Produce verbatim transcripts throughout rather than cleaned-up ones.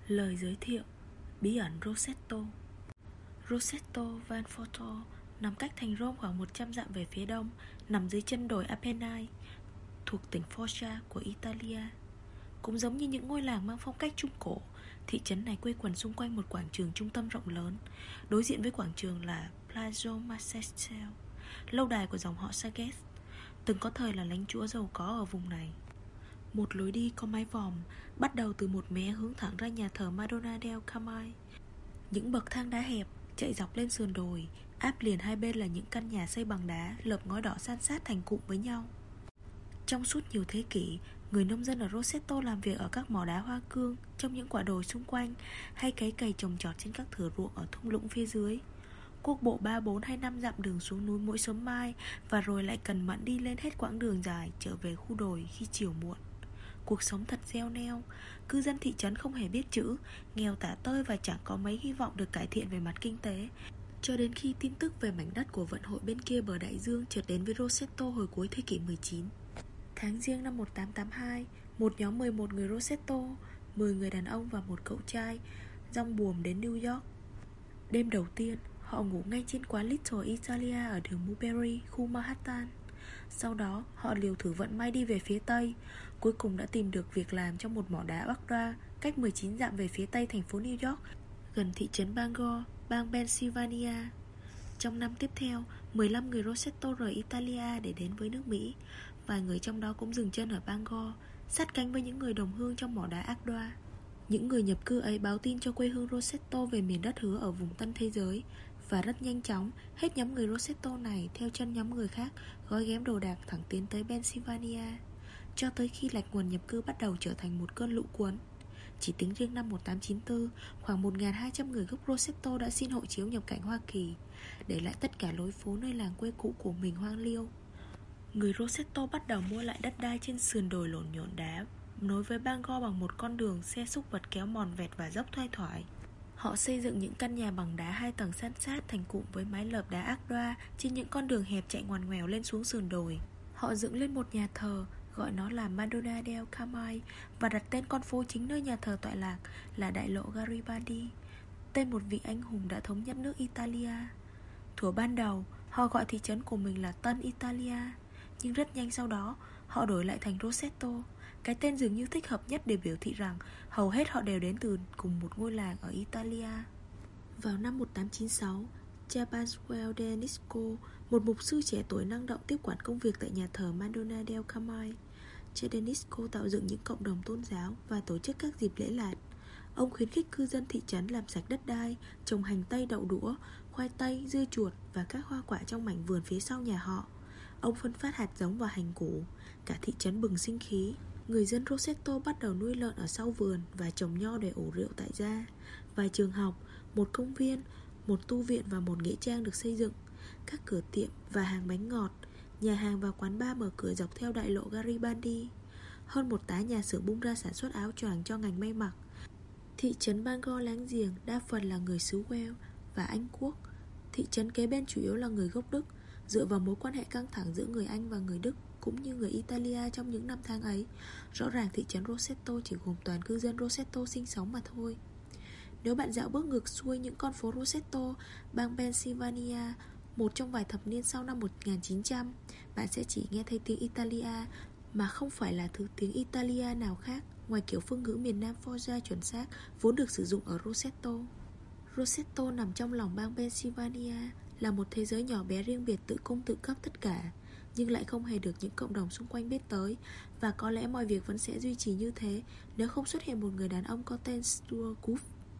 Lời giới thiệu: Bí ẩn Rosetto. Rosetto Van Foto nằm cách thành Rome khoảng một trăm dặm về phía đông, nằm dưới chân đồi Apennine, thuộc tỉnh Foggia của Italia. Cũng giống như những ngôi làng mang phong cách trung cổ, thị trấn này quây quần xung quanh một quảng trường trung tâm rộng lớn. Đối diện với quảng trường là Palazzo Marcescel, lâu đài của dòng họ Saget, từng có thời là lãnh chúa giàu có ở vùng này. Một lối đi có mái vòm bắt đầu từ một mé hướng thẳng ra nhà thờ Madonna del Carmine. Những bậc thang đá hẹp chạy dọc lên sườn đồi, áp liền hai bên là những căn nhà xây bằng đá lợp ngói đỏ san sát thành cụm với nhau. Trong suốt nhiều thế kỷ, người nông dân ở Rosetto làm việc ở các mỏ đá hoa cương trong những quả đồi xung quanh, hay cấy cày trồng trọt trên các thửa ruộng ở thung lũng phía dưới. Quốc bộ ba, bốn hay năm dặm đường xuống núi mỗi sớm mai, và rồi lại cần mẫn đi lên hết quãng đường dài trở về khu đồi khi chiều muộn. Cuộc sống thật gieo neo. Cư dân thị trấn không hề biết chữ, nghèo tả tơi và chẳng có mấy hy vọng được cải thiện về mặt kinh tế, cho đến khi tin tức về mảnh đất của vận hội bên kia bờ đại dương chợt đến với Rosetto hồi cuối thế kỷ mười chín. Tháng Giêng năm một nghìn tám trăm tám mươi hai, một nhóm mười một người Rosetto, mười người đàn ông và một cậu trai, dong buồm đến New York. Đêm đầu tiên, họ ngủ ngay trên quán Little Italia ở đường Mulberry, khu Manhattan. Sau đó, họ liều thử vận may đi về phía Tây. Cuối cùng đã tìm được việc làm trong một mỏ đá Baghdad, cách mười chín dặm về phía Tây thành phố New York, gần thị trấn Bangor, bang Pennsylvania. Trong năm tiếp theo, mười lăm người Rosetto rời Italia để đến với nước Mỹ. Vài người trong đó cũng dừng chân ở Bangor, sát cánh với những người đồng hương trong mỏ đá Agda. Những người nhập cư ấy báo tin cho quê hương Rosetto về miền đất hứa ở vùng Tân Thế Giới. Và rất nhanh chóng, hết nhóm người Rosetto này theo chân nhóm người khác, gói ghém đồ đạc thẳng tiến tới Pennsylvania, cho tới khi lạch nguồn nhập cư bắt đầu trở thành một cơn lũ cuốn. Chỉ tính riêng năm một nghìn tám trăm chín mươi tư, khoảng một nghìn hai trăm người gốc Rosetto đã xin hộ chiếu nhập cảnh Hoa Kỳ, để lại tất cả lối phố nơi làng quê cũ của mình hoang liêu. Người Rosetto bắt đầu mua lại đất đai trên sườn đồi lổn nhổn đá, nối với Bangor bằng một con đường xe súc vật kéo mòn vẹt và dốc thoai thoải. Họ xây dựng những căn nhà bằng đá hai tầng san sát thành cụm với mái lợp đá Agda trên những con đường hẹp chạy ngoằn ngoèo lên xuống sườn đồi. Họ dựng lên một nhà thờ, gọi nó là Madonna del Carmine, và đặt tên con phố chính nơi nhà thờ tọa lạc là đại lộ Garibaldi, tên một vị anh hùng đã thống nhất nước Italia. Thuở ban đầu, họ gọi thị trấn của mình là Tân Italia, nhưng rất nhanh sau đó, họ đổi lại thành Rosetto, cái tên dường như thích hợp nhất để biểu thị rằng hầu hết họ đều đến từ cùng một ngôi làng ở Italia. Vào năm một nghìn tám trăm chín mươi sáu, cha Pasquale De Nisco, một mục sư trẻ tuổi năng động, tiếp quản công việc tại nhà thờ Madonna del Carmine. Cha De Nisco tạo dựng những cộng đồng tôn giáo và tổ chức các dịp lễ lạt. Ông khuyến khích cư dân thị trấn làm sạch đất đai, trồng hành tây, đậu đũa, khoai tây, dưa chuột và các hoa quả trong mảnh vườn phía sau nhà họ. Ông phân phát hạt giống và hành củ. Cả thị trấn bừng sinh khí. Người dân Rosetto bắt đầu nuôi lợn ở sau vườn và trồng nho để ủ rượu tại gia. Vài trường học, một công viên, một tu viện và một nghĩa trang được xây dựng. Các cửa tiệm và hàng bánh ngọt, nhà hàng và quán bar mở cửa dọc theo đại lộ Garibaldi. Hơn một tá nhà xưởng bung ra sản xuất áo choàng cho ngành may mặc. Thị trấn Bangor láng giềng đa phần là người xứ Wales và Anh Quốc. Thị trấn kế bên chủ yếu là người gốc Đức. Dựa vào mối quan hệ căng thẳng giữa người Anh và người Đức cũng như người Italia trong những năm tháng ấy, rõ ràng thị trấn Rosetto chỉ gồm toàn cư dân Rosetto sinh sống mà thôi. Nếu bạn dạo bước ngược xuôi những con phố Rosetto, bang Pennsylvania, một trong vài thập niên sau năm một nghìn chín trăm, bạn sẽ chỉ nghe thấy tiếng Italia, mà không phải là thứ tiếng Italia nào khác ngoài kiểu phương ngữ miền Nam Foggia chuẩn xác vốn được sử dụng ở Rosetto. Rosetto nằm trong lòng bang Pennsylvania, là một thế giới nhỏ bé riêng biệt tự cung tự cấp tất cả, nhưng lại không hề được những cộng đồng xung quanh biết tới. Và có lẽ mọi việc vẫn sẽ duy trì như thế nếu không xuất hiện một người đàn ông có tên Stuart Gould.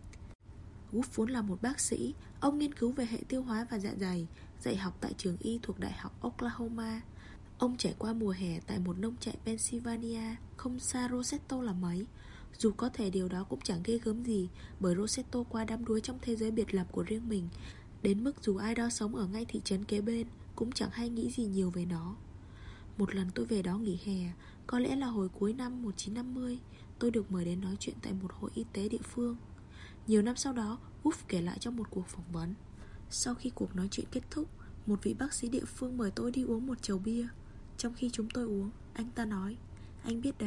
Gould vốn là một bác sĩ. Ông nghiên cứu về hệ tiêu hóa và dạ dày, dạy học tại trường y thuộc Đại học Oklahoma. Ông trải qua mùa hè tại một nông trại Pennsylvania, không xa Rosetto là mấy. Dù có thể điều đó cũng chẳng ghê gớm gì, bởi Rosetto quá đắm đuối trong thế giới biệt lập của riêng mình, đến mức dù ai đó sống ở ngay thị trấn kế bên cũng chẳng hay nghĩ gì nhiều về nó. Một lần tôi về đó nghỉ hè, có lẽ là hồi cuối năm một nghìn chín trăm năm mươi, tôi được mời đến nói chuyện tại một hội y tế địa phương. Nhiều năm sau đó, Wolf kể lại trong một cuộc phỏng vấn. Sau khi cuộc nói chuyện kết thúc, một vị bác sĩ địa phương mời tôi đi uống một chầu bia. Trong khi chúng tôi uống, anh ta nói: "Anh biết đấy,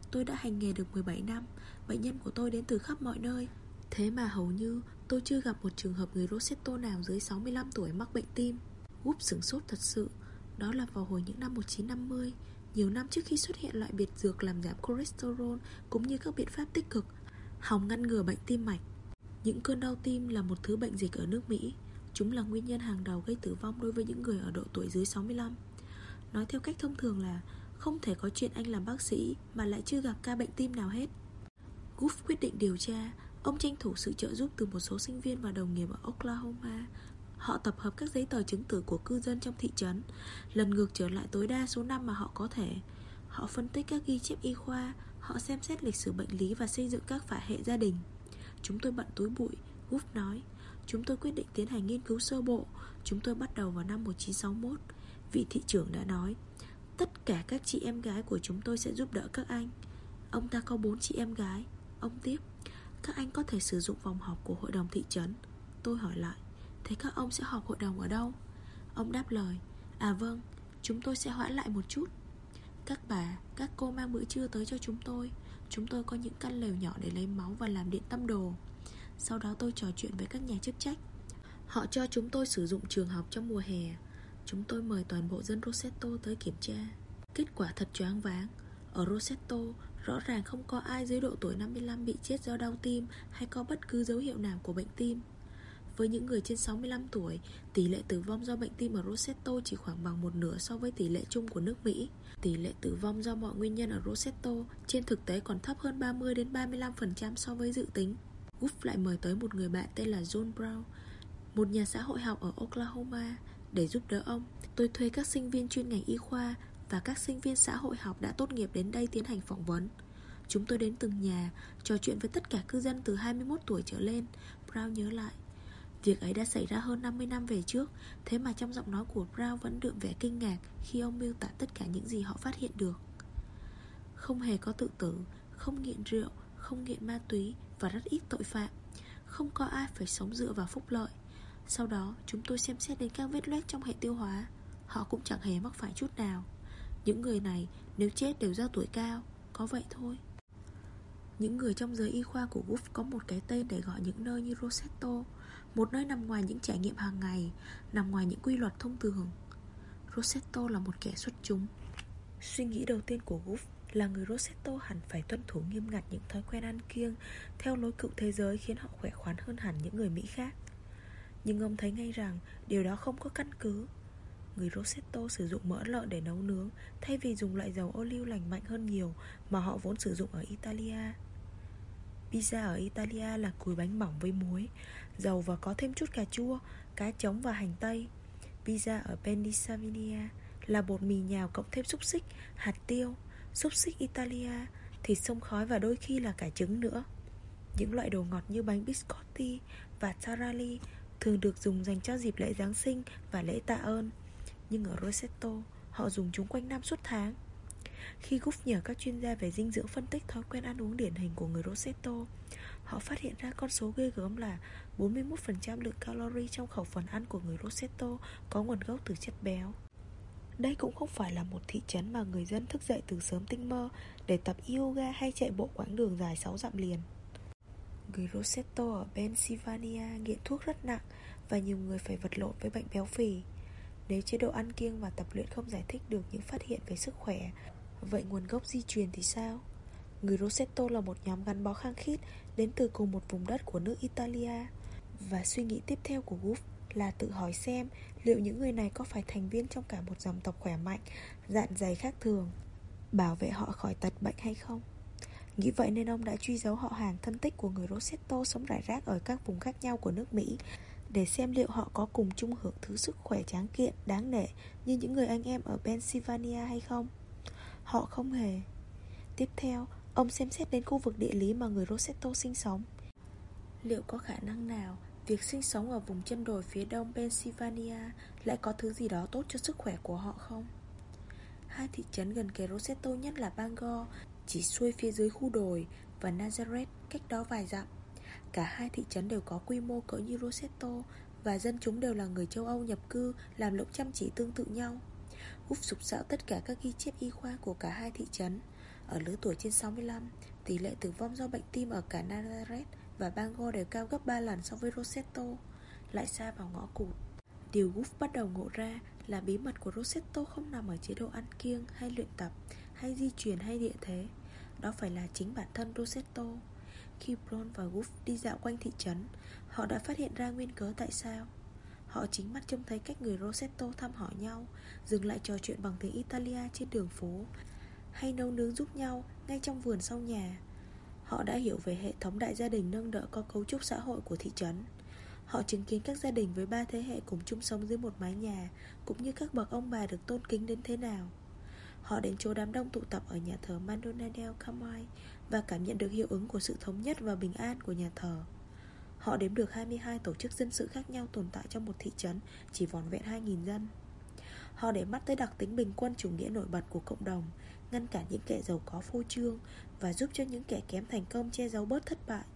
Tôi đã hành nghề được mười bảy năm. Bệnh nhân của tôi đến từ khắp mọi nơi. Thế mà hầu như tôi chưa gặp một trường hợp người Rosetto nào dưới sáu mươi lăm tuổi mắc bệnh tim. Úp sửng sốt thật sự. Đó là vào hồi những năm một nghìn chín trăm năm mươi, nhiều năm trước khi xuất hiện loại biệt dược làm giảm cholesterol cũng như các biện pháp tích cực hòng ngăn ngừa bệnh tim mạch. Những cơn đau tim là một thứ bệnh dịch ở nước Mỹ. Chúng là nguyên nhân hàng đầu gây tử vong đối với những người ở độ tuổi dưới sáu mươi lăm. Nói theo cách thông thường là không thể có chuyện anh làm bác sĩ mà lại chưa gặp ca bệnh tim nào hết. Goff quyết định điều tra. Ông tranh thủ sự trợ giúp từ một số sinh viên và đồng nghiệp ở Oklahoma. Họ tập hợp các giấy tờ chứng tử của cư dân trong thị trấn, lần ngược trở lại tối đa số năm mà họ có thể. Họ phân tích các ghi chép y khoa, họ xem xét lịch sử bệnh lý và xây dựng các phả hệ gia đình. Chúng tôi bận túi bụi, Goff nói. Chúng tôi quyết định tiến hành nghiên cứu sơ bộ. Chúng tôi bắt đầu vào năm một nghìn chín trăm sáu mươi mốt. Vị thị trưởng đã nói, tất cả các chị em gái của chúng tôi sẽ giúp đỡ các anh. Ông ta có bốn chị em gái. Ông tiếp, các anh có thể sử dụng phòng họp của hội đồng thị trấn. Tôi hỏi lại, thế các ông sẽ họp hội đồng ở đâu? Ông đáp lời, à vâng, chúng tôi sẽ hoãn lại một chút. Các bà, các cô mang bữa trưa tới cho chúng tôi. Chúng tôi có những căn lều nhỏ để lấy máu và làm điện tâm đồ. Sau đó tôi trò chuyện với các nhà chức trách. Họ cho chúng tôi sử dụng trường học trong mùa hè. Chúng tôi mời toàn bộ dân Rosetto tới kiểm tra. Kết quả thật choáng váng. Ở Rosetto, rõ ràng không có ai dưới độ tuổi năm mươi lăm bị chết do đau tim hay có bất cứ dấu hiệu nào của bệnh tim. Với những người trên sáu mươi lăm tuổi, tỷ lệ tử vong do bệnh tim ở Rosetto chỉ khoảng bằng một nửa so với tỷ lệ chung của nước Mỹ. Tỷ lệ tử vong do mọi nguyên nhân ở Rosetto trên thực tế còn thấp hơn ba mươi đến ba mươi lăm phần trăm so với dự tính. Goff lại mời tới một người bạn tên là John Brown, một nhà xã hội học ở Oklahoma, để giúp đỡ ông. Tôi thuê các sinh viên chuyên ngành y khoa và các sinh viên xã hội học đã tốt nghiệp đến đây tiến hành phỏng vấn. Chúng tôi đến từng nhà, trò chuyện với tất cả cư dân từ hai mươi mốt tuổi trở lên. Brown nhớ lại, việc ấy đã xảy ra hơn năm mươi năm về trước. Thế mà trong giọng nói của Brown vẫn đượm vẻ kinh ngạc khi ông miêu tả tất cả những gì họ phát hiện được. Không hề có tự tử, không nghiện rượu, không nghiện ma túy và rất ít tội phạm. Không có ai phải sống dựa vào phúc lợi. Sau đó chúng tôi xem xét đến các vết loét trong hệ tiêu hóa. Họ cũng chẳng hề mắc phải chút nào. Những người này nếu chết đều do tuổi cao. Có vậy thôi. Những người trong giới y khoa của Goff có một cái tên để gọi những nơi như Rosetto, một nơi nằm ngoài những trải nghiệm hàng ngày, nằm ngoài những quy luật thông thường. Rosetto là một kẻ xuất chúng. Suy nghĩ đầu tiên của Goff là người Rosetto hẳn phải tuân thủ nghiêm ngặt những thói quen ăn kiêng theo lối cựu thế giới, khiến họ khỏe khoắn hơn hẳn những người Mỹ khác. Nhưng ông thấy ngay rằng điều đó không có căn cứ. Người Rosetto sử dụng mỡ lợn để nấu nướng thay vì dùng loại dầu ô liu lành mạnh hơn nhiều mà họ vốn sử dụng ở Italia. Pizza ở Italia là cùi bánh mỏng với muối, dầu và có thêm chút cà chua, cá trống và hành tây. Pizza ở Pennsylvania là bột mì nhào cộng thêm xúc xích, hạt tiêu, xúc xích Italia, thịt xông khói và đôi khi là cả trứng nữa. Những loại đồ ngọt như bánh biscotti và taralli thường được dùng dành cho dịp lễ Giáng sinh và lễ tạ ơn. Nhưng ở Rosetto, họ dùng chúng quanh năm suốt tháng. Khi Goff nhờ các chuyên gia về dinh dưỡng phân tích thói quen ăn uống điển hình của người Rosetto, họ phát hiện ra con số ghê gớm là bốn mươi mốt phần trăm lượng calorie trong khẩu phần ăn của người Rosetto có nguồn gốc từ chất béo. Đây cũng không phải là một thị trấn mà người dân thức dậy từ sớm tinh mơ để tập yoga hay chạy bộ quãng đường dài sáu dặm liền. Người Rosetto ở Pennsylvania nghiện thuốc rất nặng và nhiều người phải vật lộn với bệnh béo phì. Nếu chế độ ăn kiêng và tập luyện không giải thích được những phát hiện về sức khỏe, vậy nguồn gốc di truyền thì sao? Người Rosetto là một nhóm gắn bó khăng khít đến từ cùng một vùng đất của nước Italia. Và suy nghĩ tiếp theo của Goff là tự hỏi xem liệu những người này có phải thành viên trong cả một dòng tộc khỏe mạnh, dạn dày khác thường, bảo vệ họ khỏi tật bệnh hay không. Nghĩ vậy nên ông đã truy dấu họ hàng thân tích của người Rosetto sống rải rác ở các vùng khác nhau của nước Mỹ, để xem liệu họ có cùng chung hưởng thứ sức khỏe tráng kiện, đáng nể như những người anh em ở Pennsylvania hay không. Họ không hề. Tiếp theo, ông xem xét đến khu vực địa lý mà người Rosetto sinh sống. Liệu có khả năng nào việc sinh sống ở vùng chân đồi phía đông Pennsylvania lại có thứ gì đó tốt cho sức khỏe của họ không? Hai thị trấn gần kề Rosetto nhất là Bangor, chỉ xuôi phía dưới khu đồi, và Nazareth, cách đó vài dặm. Cả hai thị trấn đều có quy mô cỡ như Rosetto, và dân chúng đều là người châu Âu nhập cư, làm lụng chăm chỉ tương tự nhau. Goff sục sạo tất cả các ghi chép y khoa của cả hai thị trấn. Ở lứa tuổi trên sáu mươi lăm, tỷ lệ tử vong do bệnh tim ở cả Nazareth và Bangor đều cao gấp ba lần so với Rossetto, lại sa vào ngõ cụt. Điều Goff bắt đầu ngộ ra là bí mật của Rossetto không nằm ở chế độ ăn kiêng hay luyện tập, hay di truyền hay địa thế. Đó phải là chính bản thân Rossetto. Khi Brown và Goff đi dạo quanh thị trấn, họ đã phát hiện ra nguyên cớ tại sao. Họ chính mắt trông thấy cách người Rossetto thăm hỏi nhau, dừng lại trò chuyện bằng tiếng Italia trên đường phố, hay nấu nướng giúp nhau ngay trong vườn sau nhà. Họ đã hiểu về hệ thống đại gia đình nâng đỡ có cấu trúc xã hội của thị trấn. Họ chứng kiến các gia đình với ba thế hệ cùng chung sống dưới một mái nhà, cũng như các bậc ông bà được tôn kính đến thế nào. Họ đến chỗ đám đông tụ tập ở nhà thờ Madonna del Carmine và cảm nhận được hiệu ứng của sự thống nhất và bình an của nhà thờ. Họ đếm được hai mươi hai tổ chức dân sự khác nhau tồn tại trong một thị trấn chỉ vỏn vẹn hai nghìn dân. Họ để mắt tới đặc tính bình quân chủ nghĩa nổi bật của cộng đồng, ngăn cản những kẻ giàu có phô trương và giúp cho những kẻ kém thành công che giấu bớt thất bại.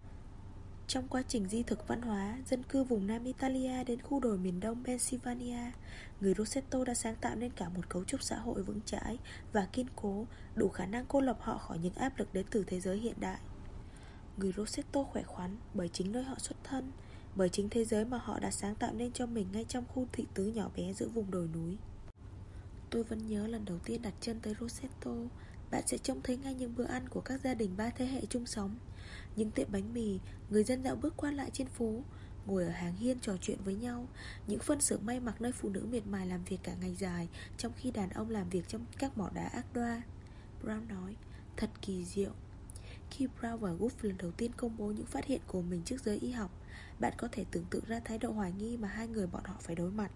Trong quá trình di thực văn hóa, dân cư vùng Nam Italia đến khu đồi miền đông Pennsylvania, người Rossetto đã sáng tạo nên cả một cấu trúc xã hội vững chãi và kiên cố, đủ khả năng cô lập họ khỏi những áp lực đến từ thế giới hiện đại. Người Rossetto khỏe khoắn bởi chính nơi họ xuất thân, bởi chính thế giới mà họ đã sáng tạo nên cho mình ngay trong khu thị tứ nhỏ bé giữa vùng đồi núi. Tôi vẫn nhớ lần đầu tiên đặt chân tới Rossetto, bạn sẽ trông thấy ngay những bữa ăn của các gia đình ba thế hệ chung sống, những tiệm bánh mì, người dân dạo bước qua lại trên phố, ngồi ở hàng hiên trò chuyện với nhau, những phân xưởng may mặc nơi phụ nữ miệt mài làm việc cả ngày dài, trong khi đàn ông làm việc trong các mỏ đá ác đoa. Brown nói, thật kỳ diệu. Khi Brown và Goff lần đầu tiên công bố những phát hiện của mình trước giới y học, bạn có thể tưởng tượng ra thái độ hoài nghi mà hai người bọn họ phải đối mặt.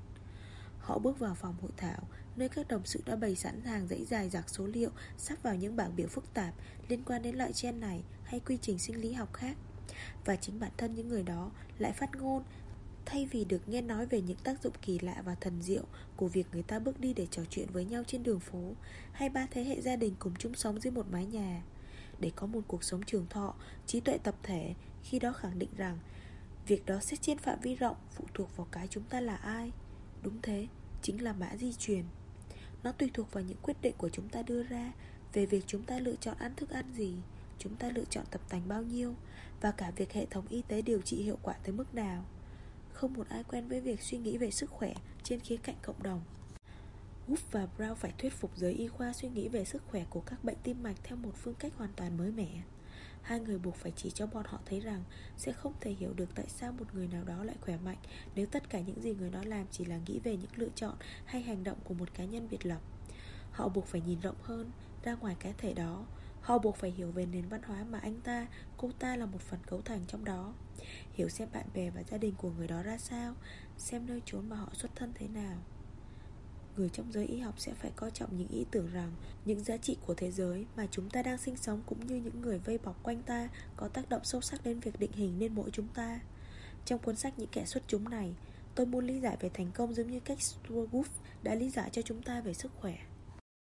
Họ bước vào phòng hội thảo, nơi các đồng sự đã bày sẵn hàng dãy dài dặc số liệu sắp vào những bảng biểu phức tạp liên quan đến loại gen này hay quy trình sinh lý học khác. Và chính bản thân những người đó lại phát ngôn, thay vì được nghe nói về những tác dụng kỳ lạ và thần diệu của việc người ta bước đi để trò chuyện với nhau trên đường phố, hay ba thế hệ gia đình cùng chung sống dưới một mái nhà. Để có một cuộc sống trường thọ, trí tuệ tập thể, khi đó khẳng định rằng việc đó xét trên phạm vi rộng phụ thuộc vào cái chúng ta là ai. Đúng thế, chính là mã di truyền. Nó tùy thuộc vào những quyết định của chúng ta đưa ra về việc chúng ta lựa chọn ăn thức ăn gì, chúng ta lựa chọn tập tành bao nhiêu, và cả việc hệ thống y tế điều trị hiệu quả tới mức nào. Không một ai quen với việc suy nghĩ về sức khỏe trên khía cạnh cộng đồng. Goff và Brown phải thuyết phục giới y khoa suy nghĩ về sức khỏe của các bệnh tim mạch theo một phương cách hoàn toàn mới mẻ. Hai người buộc phải chỉ cho bọn họ thấy rằng sẽ không thể hiểu được tại sao một người nào đó lại khỏe mạnh nếu tất cả những gì người đó làm chỉ là nghĩ về những lựa chọn hay hành động của một cá nhân biệt lập. Họ buộc phải nhìn rộng hơn, ra ngoài cái thể đó. Họ buộc phải hiểu về nền văn hóa mà anh ta, cô ta là một phần cấu thành trong đó. Hiểu xem bạn bè và gia đình của người đó ra sao, xem nơi chốn mà họ xuất thân thế nào. Người trong giới y học sẽ phải coi trọng những ý tưởng rằng những giá trị của thế giới mà chúng ta đang sinh sống cũng như những người vây bọc quanh ta có tác động sâu sắc đến việc định hình nên mỗi chúng ta. Trong cuốn sách Những kẻ xuất chúng này, tôi muốn lý giải về thành công giống như cách Stuart Goff đã lý giải cho chúng ta về sức khỏe.